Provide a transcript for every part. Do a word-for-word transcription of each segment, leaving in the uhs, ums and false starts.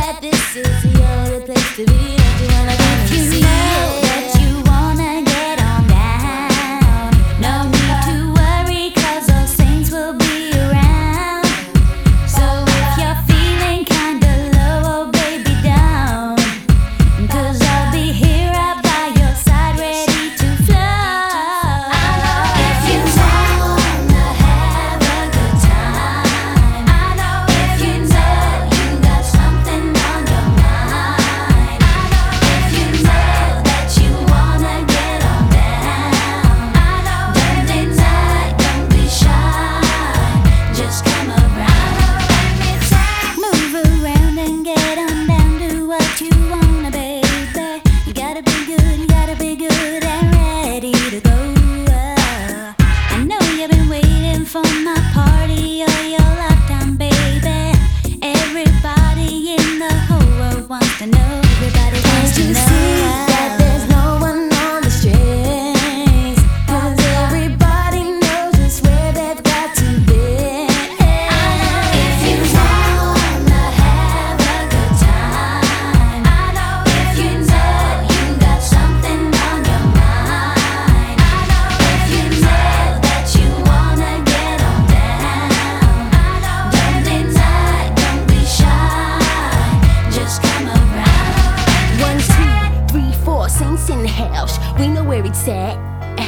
that this is the only place to be. Don't you wanna come and see it? That you wanna get on down. No need to worry, cause those things will be around. So if you're feeling kinda low, oh baby, down. Cause I'll be here right by your side, ready to flow. If you wanna have a good time, I know if you know you got something on your mind. I know if you know that you wanna get on down. I know don't deny, don't be shy, just come around. Move around and get on down, do what you wanna, baby. You gotta be good, you gotta be good and ready to go. I know you've been waiting for my party or your lifetime, baby. Everybody in the whole world wants to know. Everybody wants to know. That there's no one on the strings, cause everybody knows it's where they've got to be. If you wanna have a good time, I know if you know you got something on your mind. I know if you know that you wanna get on down. I know don't deny, don't be shy, just come around. One, two, three, four, saints in the house. We know where it's at.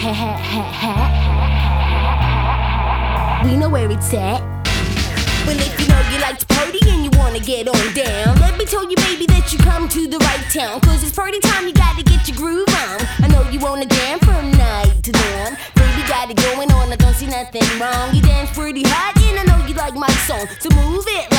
We know where it's at. Well, if you know you like to party and you wanna get on down, let me tell you, baby, that you come to the right town. Cause it's party time, you gotta get your groove on. I know you wanna jam from night to dawn. Baby, got it going on, I don't see nothing wrong. You dance pretty hot and I know you like my song, so move it